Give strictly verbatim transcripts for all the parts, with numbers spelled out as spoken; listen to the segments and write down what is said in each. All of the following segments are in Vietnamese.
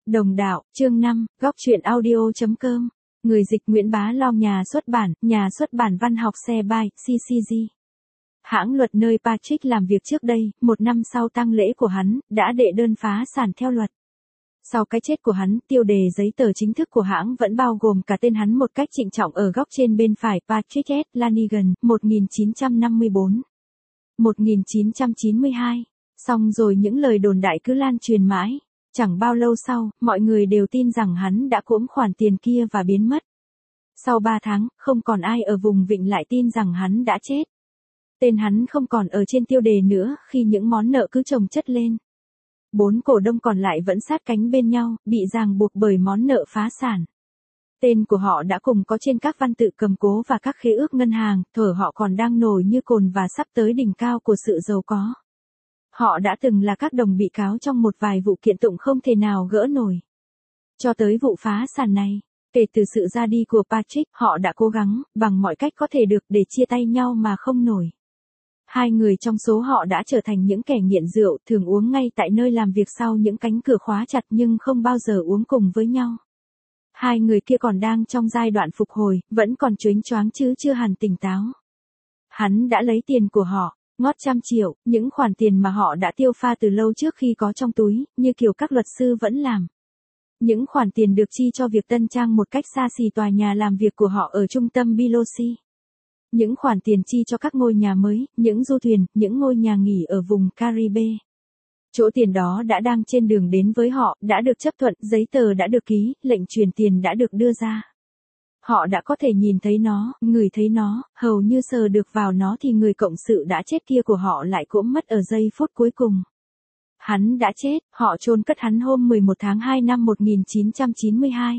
Đồng đạo, chương năm, góc truyện audio.com. Người dịch Nguyễn Bá Long, nhà xuất bản, nhà xuất bản văn học xe by, xê xê giê. Hãng luật nơi Patrick làm việc trước đây, một năm sau tang lễ của hắn, đã đệ đơn phá sản theo luật. Sau cái chết của hắn, tiêu đề giấy tờ chính thức của hãng vẫn bao gồm cả tên hắn một cách trịnh trọng ở góc trên bên phải, Patrick S. Lanigan, một nghìn chín trăm năm mươi tư đến một nghìn chín trăm chín mươi hai. Xong rồi những lời đồn đại cứ lan truyền mãi. Chẳng bao lâu sau, mọi người đều tin rằng hắn đã cưỡng khoản tiền kia và biến mất. Sau ba tháng, không còn ai ở vùng vịnh lại tin rằng hắn đã chết. Tên hắn không còn ở trên tiêu đề nữa khi những món nợ cứ chồng chất lên. Bốn cổ đông còn lại vẫn sát cánh bên nhau, bị ràng buộc bởi món nợ phá sản. Tên của họ đã cùng có trên các văn tự cầm cố và các khế ước ngân hàng, thuở họ còn đang nổi như cồn và sắp tới đỉnh cao của sự giàu có. Họ đã từng là các đồng bị cáo trong một vài vụ kiện tụng không thể nào gỡ nổi. Cho tới vụ phá sản này, kể từ sự ra đi của Patrick, họ đã cố gắng, bằng mọi cách có thể được để chia tay nhau mà không nổi. Hai người trong số họ đã trở thành những kẻ nghiện rượu, thường uống ngay tại nơi làm việc sau những cánh cửa khóa chặt nhưng không bao giờ uống cùng với nhau. Hai người kia còn đang trong giai đoạn phục hồi, vẫn còn chớnh choáng chứ chưa hẳn tỉnh táo. Hắn đã lấy tiền của họ. Ngót trăm triệu, những khoản tiền mà họ đã tiêu pha từ lâu trước khi có trong túi, như kiểu các luật sư vẫn làm. Những khoản tiền được chi cho việc tân trang một cách xa xỉ tòa nhà làm việc của họ ở trung tâm Biloxi. Những khoản tiền chi cho các ngôi nhà mới, những du thuyền, những ngôi nhà nghỉ ở vùng Caribe. Chỗ tiền đó đã đang trên đường đến với họ, đã được chấp thuận, giấy tờ đã được ký, lệnh chuyển tiền đã được đưa ra. Họ đã có thể nhìn thấy nó, ngửi thấy nó, hầu như sờ được vào nó thì người cộng sự đã chết kia của họ lại cũng mất ở giây phút cuối cùng. Hắn đã chết, họ chôn cất hắn hôm mười một tháng hai năm một nghìn chín trăm chín mươi hai.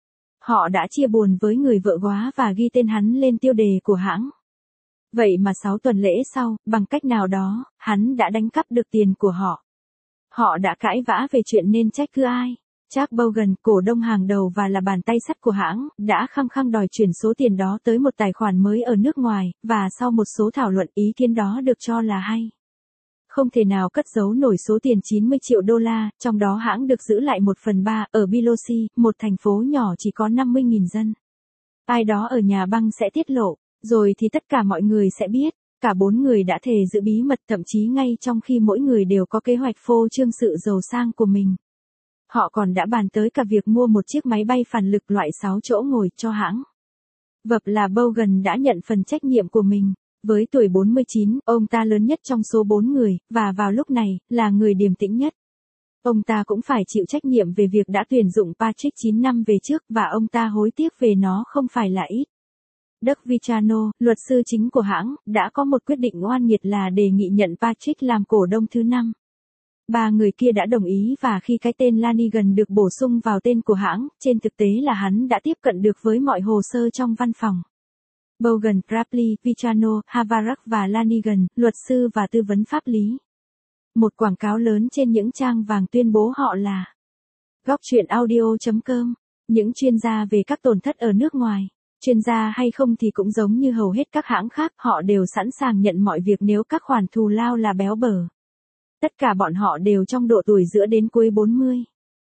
Họ đã chia buồn với người vợ góa và ghi tên hắn lên tiêu đề của hãng. Vậy mà sáu tuần lễ sau, bằng cách nào đó, hắn đã đánh cắp được tiền của họ. Họ đã cãi vã về chuyện nên trách cứ ai. Charles Bogan, cổ đông hàng đầu và là bàn tay sắt của hãng, đã khăng khăng đòi chuyển số tiền đó tới một tài khoản mới ở nước ngoài, và sau một số thảo luận ý kiến đó được cho là hay. Không thể nào cất giấu nổi số tiền chín mươi triệu đô la, trong đó hãng được giữ lại một phần ba, ở Biloxi, một thành phố nhỏ chỉ có năm mươi nghìn dân. Ai đó ở nhà băng sẽ tiết lộ, rồi thì tất cả mọi người sẽ biết. Cả bốn người đã thề giữ bí mật, thậm chí ngay trong khi mỗi người đều có kế hoạch phô trương sự giàu sang của mình. Họ còn đã bàn tới cả việc mua một chiếc máy bay phản lực loại sáu chỗ ngồi cho hãng. Vập là Bogan đã nhận phần trách nhiệm của mình. Với tuổi bốn mươi chín, ông ta lớn nhất trong số bốn người, và vào lúc này, là người điềm tĩnh nhất. Ông ta cũng phải chịu trách nhiệm về việc đã tuyển dụng Patrick chín năm về trước, và ông ta hối tiếc về nó không phải là ít. Doug Vichano, luật sư chính của hãng, đã có một quyết định oan nghiệt là đề nghị nhận Patrick làm cổ đông thứ năm. Ba người kia đã đồng ý và khi cái tên Lanigan được bổ sung vào tên của hãng, trên thực tế là hắn đã tiếp cận được với mọi hồ sơ trong văn phòng. Bogan, Rapley, Vichano, Havarak và Lanigan, luật sư và tư vấn pháp lý. Một quảng cáo lớn trên những trang vàng tuyên bố họ là góc truyện audio.com, những chuyên gia về các tổn thất ở nước ngoài. Chuyên gia hay không thì cũng giống như hầu hết các hãng khác, họ đều sẵn sàng nhận mọi việc nếu các khoản thù lao là béo bở. Tất cả bọn họ đều trong độ tuổi giữa đến cuối bốn mươi.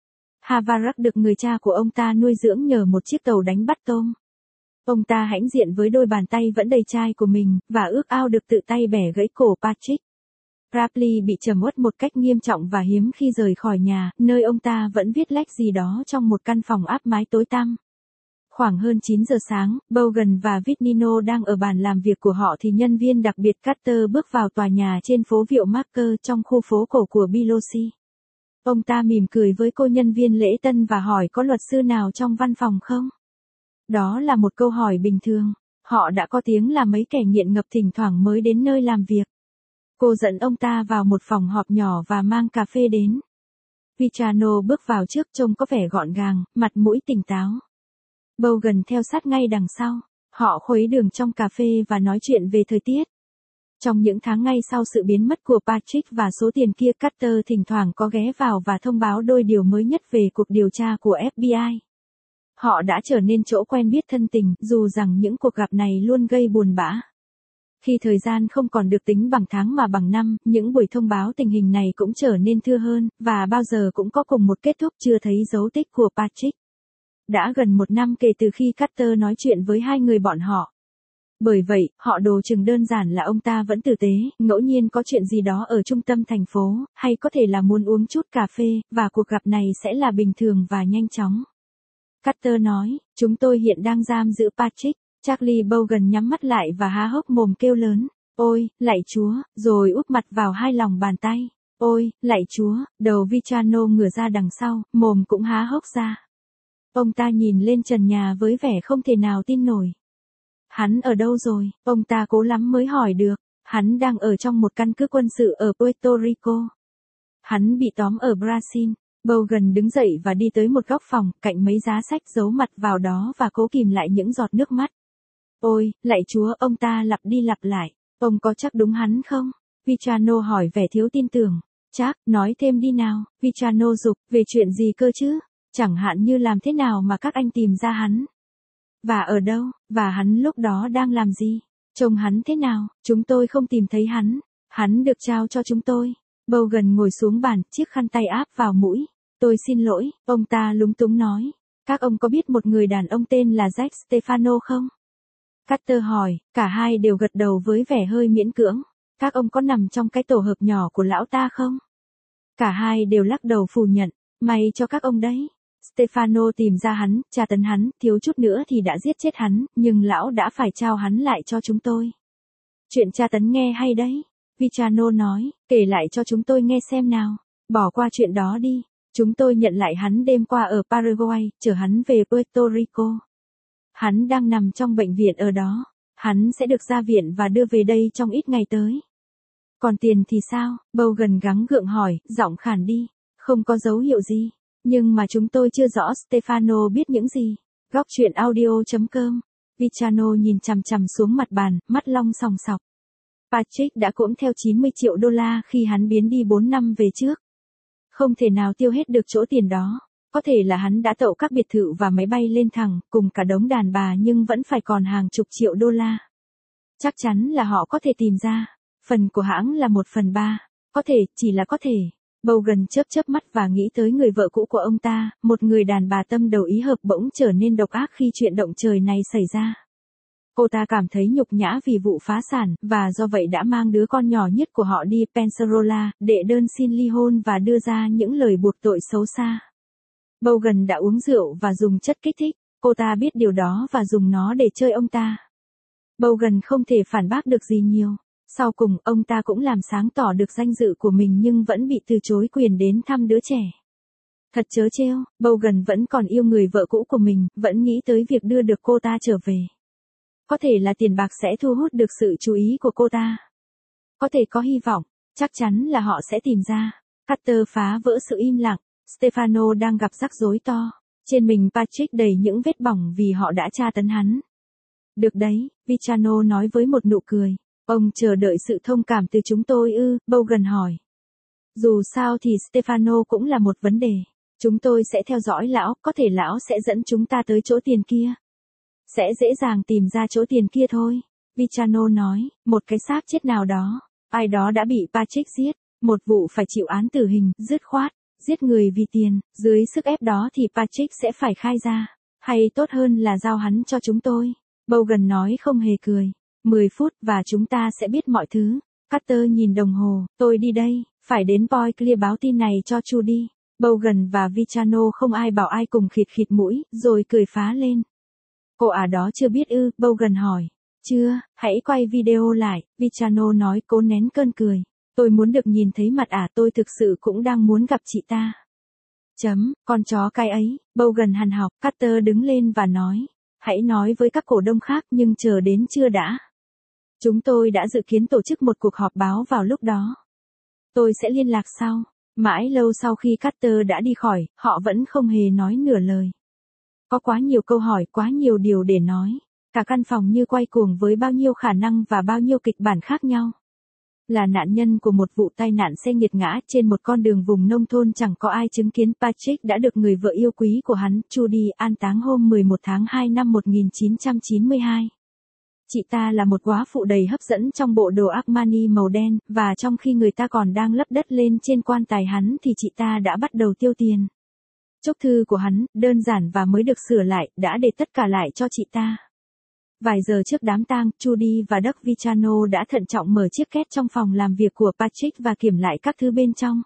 Havarak được người cha của ông ta nuôi dưỡng nhờ một chiếc tàu đánh bắt tôm. Ông ta hãnh diện với đôi bàn tay vẫn đầy chai của mình, và ước ao được tự tay bẻ gãy cổ Patrick. Rapley bị trầm uất một cách nghiêm trọng và hiếm khi rời khỏi nhà, nơi ông ta vẫn viết lách gì đó trong một căn phòng áp mái tối tăm. Khoảng hơn chín giờ sáng, Bogan và Vignino đang ở bàn làm việc của họ thì nhân viên đặc biệt Carter bước vào tòa nhà trên phố Việu Marker trong khu phố cổ của Biloxi. Ông ta mỉm cười với cô nhân viên lễ tân và hỏi có luật sư nào trong văn phòng không? Đó là một câu hỏi bình thường. Họ đã có tiếng là mấy kẻ nghiện ngập thỉnh thoảng mới đến nơi làm việc. Cô dẫn ông ta vào một phòng họp nhỏ và mang cà phê đến. Vichano bước vào trước trông có vẻ gọn gàng, mặt mũi tỉnh táo. Bogan theo sát ngay đằng sau. Họ khuấy đường trong cà phê và nói chuyện về thời tiết. Trong những tháng ngay sau sự biến mất của Patrick và số tiền kia, Carter thỉnh thoảng có ghé vào và thông báo đôi điều mới nhất về cuộc điều tra của ép bê i. Họ đã trở nên chỗ quen biết thân tình, dù rằng những cuộc gặp này luôn gây buồn bã. Khi thời gian không còn được tính bằng tháng mà bằng năm, những buổi thông báo tình hình này cũng trở nên thưa hơn, và bao giờ cũng có cùng một kết thúc chưa thấy dấu tích của Patrick. Đã gần một năm kể từ khi Carter nói chuyện với hai người bọn họ. Bởi vậy, họ đồ chừng đơn giản là ông ta vẫn tử tế, ngẫu nhiên có chuyện gì đó ở trung tâm thành phố, hay có thể là muốn uống chút cà phê, và cuộc gặp này sẽ là bình thường và nhanh chóng. Carter nói, chúng tôi hiện đang giam giữ Patrick. Charlie Bogan nhắm mắt lại và há hốc mồm kêu lớn, ôi, lạy Chúa, rồi úp mặt vào hai lòng bàn tay. Ôi, lạy Chúa, đầu Vichano ngửa ra đằng sau, mồm cũng há hốc ra. Ông ta nhìn lên trần nhà với vẻ không thể nào tin nổi. Hắn ở đâu rồi? Ông ta cố lắm mới hỏi được. Hắn đang ở trong một căn cứ quân sự ở Puerto Rico. Hắn bị tóm ở Brazil. Bogan đứng dậy và đi tới một góc phòng, cạnh mấy giá sách, giấu mặt vào đó và cố kìm lại những giọt nước mắt. Ôi, lạy Chúa, ông ta lặp đi lặp lại. Ông có chắc đúng hắn không? Vichano hỏi vẻ thiếu tin tưởng. Chắc, nói thêm đi nào. Vichano giục, về chuyện gì cơ chứ? Chẳng hạn như làm thế nào mà các anh tìm ra hắn? Và ở đâu? Và hắn lúc đó đang làm gì? Trông hắn thế nào? Chúng tôi không tìm thấy hắn. Hắn được trao cho chúng tôi. Bogan ngồi xuống bàn, chiếc khăn tay áp vào mũi. Tôi xin lỗi, ông ta lúng túng nói. Các ông có biết một người đàn ông tên là Jack Stefano không? Carter hỏi, cả hai đều gật đầu với vẻ hơi miễn cưỡng. Các ông có nằm trong cái tổ hợp nhỏ của lão ta không? Cả hai đều lắc đầu phủ nhận. May cho các ông đấy. Stefano tìm ra hắn, tra tấn hắn, thiếu chút nữa thì đã giết chết hắn, nhưng lão đã phải trao hắn lại cho chúng tôi. Chuyện tra tấn nghe hay đấy. Vichano nói, kể lại cho chúng tôi nghe xem nào. Bỏ qua chuyện đó đi. Chúng tôi nhận lại hắn đêm qua ở Paraguay, chở hắn về Puerto Rico. Hắn đang nằm trong bệnh viện ở đó. Hắn sẽ được ra viện và đưa về đây trong ít ngày tới. Còn tiền thì sao? Bogan gắng gượng hỏi, giọng khàn đi. Không có dấu hiệu gì. Nhưng mà chúng tôi chưa rõ Stefano biết những gì. Góc chuyện audio chấm com. Vichano nhìn chằm chằm xuống mặt bàn, mắt long sòng sọc. Patrick đã cũng theo chín mươi triệu đô la khi hắn biến đi bốn năm về trước. Không thể nào tiêu hết được chỗ tiền đó. Có thể là hắn đã tậu các biệt thự và máy bay lên thẳng, cùng cả đống đàn bà, nhưng vẫn phải còn hàng chục triệu đô la. Chắc chắn là họ có thể tìm ra. Phần của hãng là một phần ba. Có thể, chỉ là có thể. Bogan chớp chớp mắt và nghĩ tới người vợ cũ của ông ta, một người đàn bà tâm đầu ý hợp bỗng trở nên độc ác khi chuyện động trời này xảy ra. Cô ta cảm thấy nhục nhã vì vụ phá sản, và do vậy đã mang đứa con nhỏ nhất của họ đi Pensacola, đệ đơn xin ly hôn và đưa ra những lời buộc tội xấu xa. Bogan đã uống rượu và dùng chất kích thích, cô ta biết điều đó và dùng nó để chơi ông ta. Bogan không thể phản bác được gì nhiều. Sau cùng, ông ta cũng làm sáng tỏ được danh dự của mình nhưng vẫn bị từ chối quyền đến thăm đứa trẻ. Thật trớ trêu, Bogan vẫn còn yêu người vợ cũ của mình, vẫn nghĩ tới việc đưa được cô ta trở về. Có thể là tiền bạc sẽ thu hút được sự chú ý của cô ta. Có thể có hy vọng, chắc chắn là họ sẽ tìm ra. Carter phá vỡ sự im lặng. Stefano đang gặp rắc rối to. Trên mình Patrick đầy những vết bỏng vì họ đã tra tấn hắn. Được đấy, Vichano nói với một nụ cười. Ông chờ đợi sự thông cảm từ chúng tôi ư, Bogan hỏi. Dù sao thì Stefano cũng là một vấn đề. Chúng tôi sẽ theo dõi lão, có thể lão sẽ dẫn chúng ta tới chỗ tiền kia. Sẽ dễ dàng tìm ra chỗ tiền kia thôi. Vichano nói, một cái xác chết nào đó. Ai đó đã bị Patrick giết. Một vụ phải chịu án tử hình, dứt khoát. Giết người vì tiền, dưới sức ép đó thì Patrick sẽ phải khai ra. Hay tốt hơn là giao hắn cho chúng tôi. Bogan nói không hề cười. mười phút và chúng ta sẽ biết mọi thứ. Carter nhìn đồng hồ, tôi đi đây, phải đến Point Clear báo tin này cho Trudy. Bogan và Vichano không ai bảo ai cùng khịt khịt mũi, rồi cười phá lên. Cô à đó chưa biết ư, Bogan hỏi. Chưa, hãy quay video lại, Vichano nói cố nén cơn cười. Tôi muốn được nhìn thấy mặt ả, tôi thực sự cũng đang muốn gặp chị ta. Chấm, con chó cái ấy, Bogan hằn học, Carter đứng lên và nói. Hãy nói với các cổ đông khác nhưng chờ đến trưa đã. Chúng tôi đã dự kiến tổ chức một cuộc họp báo vào lúc đó. Tôi sẽ liên lạc sau. Mãi lâu sau khi Carter đã đi khỏi, họ vẫn không hề nói nửa lời. Có quá nhiều câu hỏi, quá nhiều điều để nói. Cả căn phòng như quay cuồng với bao nhiêu khả năng và bao nhiêu kịch bản khác nhau. Là nạn nhân của một vụ tai nạn xe nghiệt ngã trên một con đường vùng nông thôn, chẳng có ai chứng kiến Patrick đã được người vợ yêu quý của hắn, Trudy, an táng hôm mười một tháng hai năm một nghìn chín trăm chín mươi hai. Chị ta là một góa phụ đầy hấp dẫn trong bộ đồ Armani màu đen, và trong khi người ta còn đang lấp đất lên trên quan tài hắn thì chị ta đã bắt đầu tiêu tiền. Chúc thư của hắn, đơn giản và mới được sửa lại, đã để tất cả lại cho chị ta. Vài giờ trước đám tang, Trudy và Doug Vichano đã thận trọng mở chiếc két trong phòng làm việc của Patrick và kiểm lại các thứ bên trong.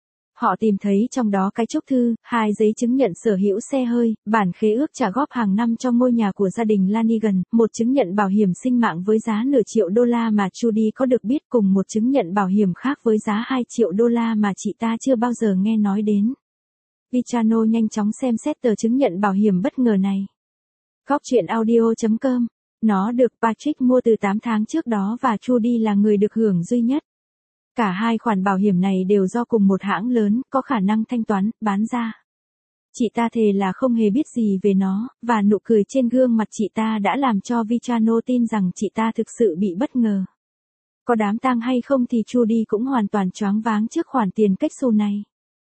Họ tìm thấy trong đó cái chúc thư, hai giấy chứng nhận sở hữu xe hơi, bản khế ước trả góp hàng năm cho ngôi nhà của gia đình Lanigan, một chứng nhận bảo hiểm sinh mạng với giá nửa triệu đô la mà Trudy có được biết, cùng một chứng nhận bảo hiểm khác với giá hai triệu đô la mà chị ta chưa bao giờ nghe nói đến. Vichano nhanh chóng xem xét tờ chứng nhận bảo hiểm bất ngờ này. Góc truyện audio chấm com. Nó được Patrick mua từ tám tháng trước đó và Trudy là người được hưởng duy nhất. Cả hai khoản bảo hiểm này đều do cùng một hãng lớn, có khả năng thanh toán, bán ra. Chị ta thề là không hề biết gì về nó, và nụ cười trên gương mặt chị ta đã làm cho Vichano tin rằng chị ta thực sự bị bất ngờ. Có đám tang hay không thì Trudy cũng hoàn toàn choáng váng trước khoản tiền cách xù này.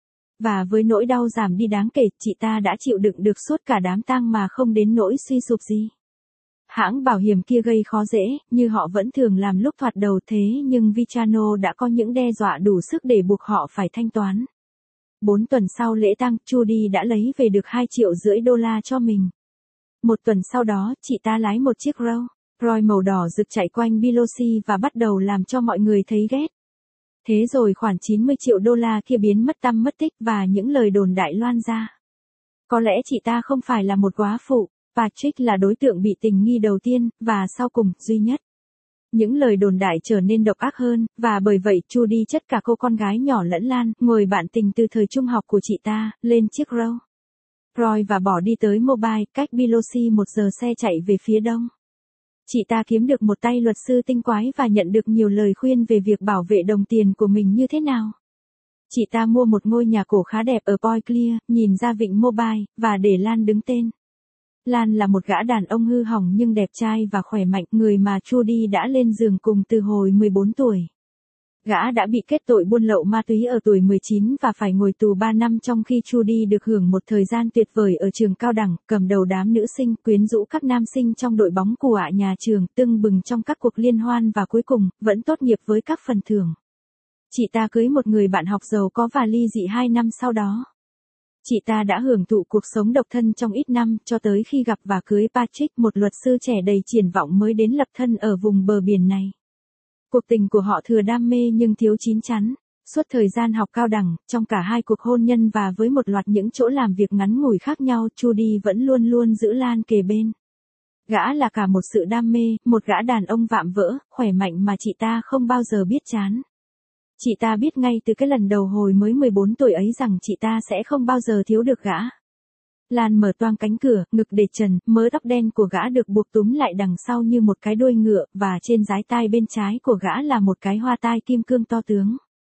Và với nỗi đau giảm đi đáng kể, chị ta đã chịu đựng được suốt cả đám tang mà không đến nỗi suy sụp gì. Hãng bảo hiểm kia gây khó dễ, như họ vẫn thường làm lúc thoạt đầu, thế nhưng Vichano đã có những đe dọa đủ sức để buộc họ phải thanh toán. Bốn tuần sau lễ tang, Trudy đã lấy về được hai triệu rưỡi đô la cho mình. Một tuần sau đó, chị ta lái một chiếc Rolls Royce màu đỏ rực chạy quanh Biloxi và bắt đầu làm cho mọi người thấy ghét. Thế rồi khoản chín mươi triệu đô la kia biến mất tăm mất tích và những lời đồn đại loan ra. Có lẽ chị ta không phải là một góa phụ. Patrick là đối tượng bị tình nghi đầu tiên, và sau cùng, duy nhất. Những lời đồn đại trở nên độc ác hơn, và bởi vậy Trudy chất cả cô con gái nhỏ lẫn Lan, ngồi bạn tình từ thời trung học của chị ta, lên chiếc Rolls Royce và bỏ đi tới Mobile, cách Biloxi một giờ xe chạy về phía đông. Chị ta kiếm được một tay luật sư tinh quái và nhận được nhiều lời khuyên về việc bảo vệ đồng tiền của mình như thế nào. Chị ta mua một ngôi nhà cổ khá đẹp ở Point Clear, nhìn ra vịnh Mobile, và để Lan đứng tên. Lan là một gã đàn ông hư hỏng nhưng đẹp trai và khỏe mạnh, người mà Trudy đã lên giường cùng từ hồi mười bốn tuổi. Gã đã bị kết tội buôn lậu ma túy ở tuổi mười chín và phải ngồi tù ba năm, trong khi Trudy được hưởng một thời gian tuyệt vời ở trường cao đẳng, cầm đầu đám nữ sinh, quyến rũ các nam sinh trong đội bóng của nhà trường, tưng bừng trong các cuộc liên hoan và cuối cùng, vẫn tốt nghiệp với các phần thưởng. Chị ta cưới một người bạn học giàu có và ly dị hai năm sau đó. Chị ta đã hưởng thụ cuộc sống độc thân trong ít năm, cho tới khi gặp và cưới Patrick, một luật sư trẻ đầy triển vọng mới đến lập thân ở vùng bờ biển này. Cuộc tình của họ thừa đam mê nhưng thiếu chín chắn. Suốt thời gian học cao đẳng, trong cả hai cuộc hôn nhân và với một loạt những chỗ làm việc ngắn ngủi khác nhau, Trudy vẫn luôn luôn giữ Lan kề bên. Gã là cả một sự đam mê, một gã đàn ông vạm vỡ, khỏe mạnh mà chị ta không bao giờ biết chán. Chị ta biết ngay từ cái lần đầu hồi mới mười bốn tuổi ấy rằng chị ta sẽ không bao giờ thiếu được gã. Lan mở toang cánh cửa, ngực để trần, mớ tóc đen của gã được buộc túm lại đằng sau như một cái đuôi ngựa, và trên dái tai bên trái của gã là một cái hoa tai kim cương to tướng.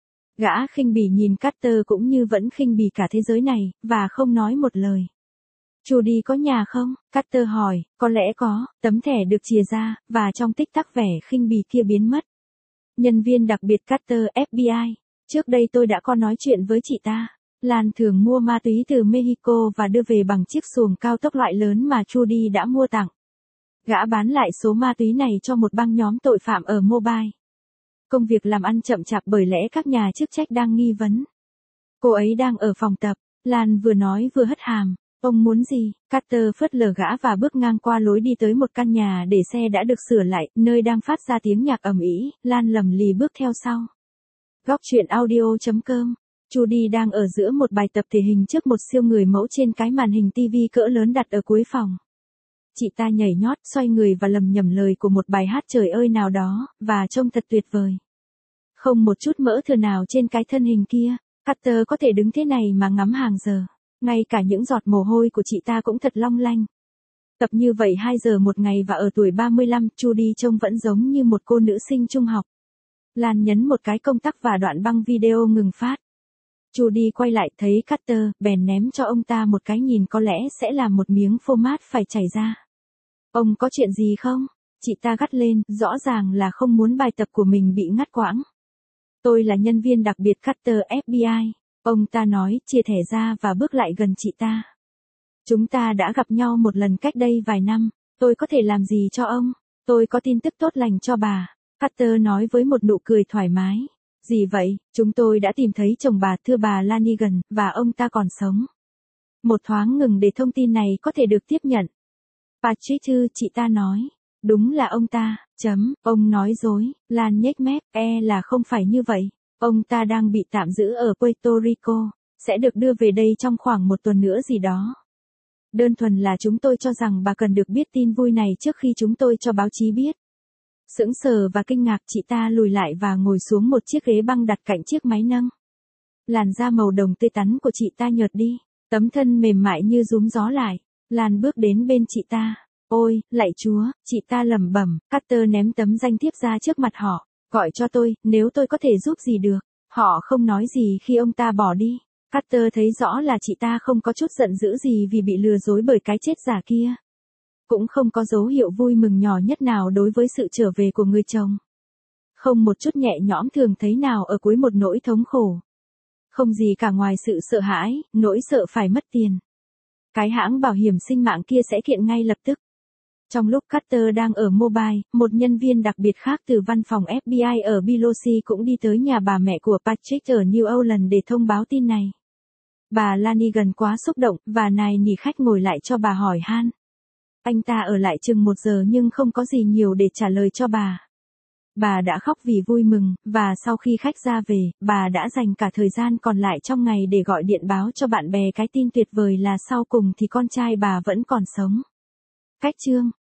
Gã khinh bỉ nhìn Carter cũng như vẫn khinh bỉ cả thế giới này, và không nói một lời. Trudy có nhà không? Carter hỏi, có lẽ có, tấm thẻ được chìa ra, và trong tích tắc vẻ khinh bỉ kia biến mất. Nhân viên đặc biệt Carter, ép bê i. Trước đây tôi đã có nói chuyện với chị ta. Lan thường mua ma túy từ Mexico và đưa về bằng chiếc xuồng cao tốc loại lớn mà Trudy đã mua tặng. Gã bán lại số ma túy này cho một băng nhóm tội phạm ở Mobile. Công việc làm ăn chậm chạp bởi lẽ các nhà chức trách đang nghi vấn. Cô ấy đang ở phòng tập. Lan vừa nói vừa hất hàm. Ông muốn gì? Carter phớt lờ gã và bước ngang qua lối đi tới một căn nhà để xe đã được sửa lại, nơi đang phát ra tiếng nhạc ầm ĩ. Lan lầm lì bước theo sau. Góc truyện audio chấm com. Trudy đang ở giữa một bài tập thể hình trước một siêu người mẫu trên cái màn hình ti vi cỡ lớn đặt ở cuối phòng. Chị ta nhảy nhót, xoay người và lầm nhầm lời của một bài hát trời ơi nào đó, và trông thật tuyệt vời. Không một chút mỡ thừa nào trên cái thân hình kia. Carter có thể đứng thế này mà ngắm hàng giờ. Ngay cả những giọt mồ hôi của chị ta cũng thật long lanh. Tập như vậy hai giờ một ngày và ở tuổi ba mươi lăm, Trudy trông vẫn giống như một cô nữ sinh trung học. Lan nhấn một cái công tắc và đoạn băng video ngừng phát. Trudy quay lại thấy Carter, bèn ném cho ông ta một cái nhìn có lẽ sẽ làm một miếng phô mát phải chảy ra. Ông có chuyện gì không? Chị ta gắt lên, rõ ràng là không muốn bài tập của mình bị ngắt quãng. Tôi là nhân viên đặc biệt Carter, ép bê i. Ông ta nói, chia thẻ ra và bước lại gần chị ta. Chúng ta đã gặp nhau một lần cách đây vài năm, tôi có thể làm gì cho ông? Tôi có tin tức tốt lành cho bà, Carter nói với một nụ cười thoải mái. Gì vậy, chúng tôi đã tìm thấy chồng bà, thưa bà Lanigan, và ông ta còn sống. Một thoáng ngừng để thông tin này có thể được tiếp nhận. Patrick thư, chị ta nói. Đúng là ông ta, chấm, ông nói dối, Lan nhếch mép, e là không phải như vậy. Ông ta đang bị tạm giữ ở Puerto Rico, sẽ được đưa về đây trong khoảng một tuần nữa gì đó. Đơn thuần là chúng tôi cho rằng bà cần được biết tin vui này trước khi chúng tôi cho báo chí biết. Sững sờ và kinh ngạc, chị ta lùi lại và ngồi xuống một chiếc ghế băng đặt cạnh chiếc máy nâng. Làn da màu đồng tươi tắn của chị ta nhợt đi, tấm thân mềm mại như rúm gió lại. Lan bước đến bên chị ta. Ôi, lạy Chúa, chị ta lẩm bẩm. Carter ném tấm danh thiếp ra trước mặt họ. Gọi cho tôi, nếu tôi có thể giúp gì được. Họ không nói gì khi ông ta bỏ đi. Carter thấy rõ là chị ta không có chút giận dữ gì vì bị lừa dối bởi cái chết giả kia. Cũng không có dấu hiệu vui mừng nhỏ nhất nào đối với sự trở về của người chồng. Không một chút nhẹ nhõm thường thấy nào ở cuối một nỗi thống khổ. Không gì cả ngoài sự sợ hãi, nỗi sợ phải mất tiền. Cái hãng bảo hiểm sinh mạng kia sẽ kiện ngay lập tức. Trong lúc Carter đang ở mobile, một nhân viên đặc biệt khác từ văn phòng ép bê i ở Biloxi cũng đi tới nhà bà mẹ của Patrick ở New Orleans để thông báo tin này. Bà Lanigan quá xúc động, và nài nỉ khách ngồi lại cho bà hỏi han. Anh ta ở lại chừng một giờ nhưng không có gì nhiều để trả lời cho bà. Bà đã khóc vì vui mừng, và sau khi khách ra về, bà đã dành cả thời gian còn lại trong ngày để gọi điện báo cho bạn bè cái tin tuyệt vời là sau cùng thì con trai bà vẫn còn sống. Cách chương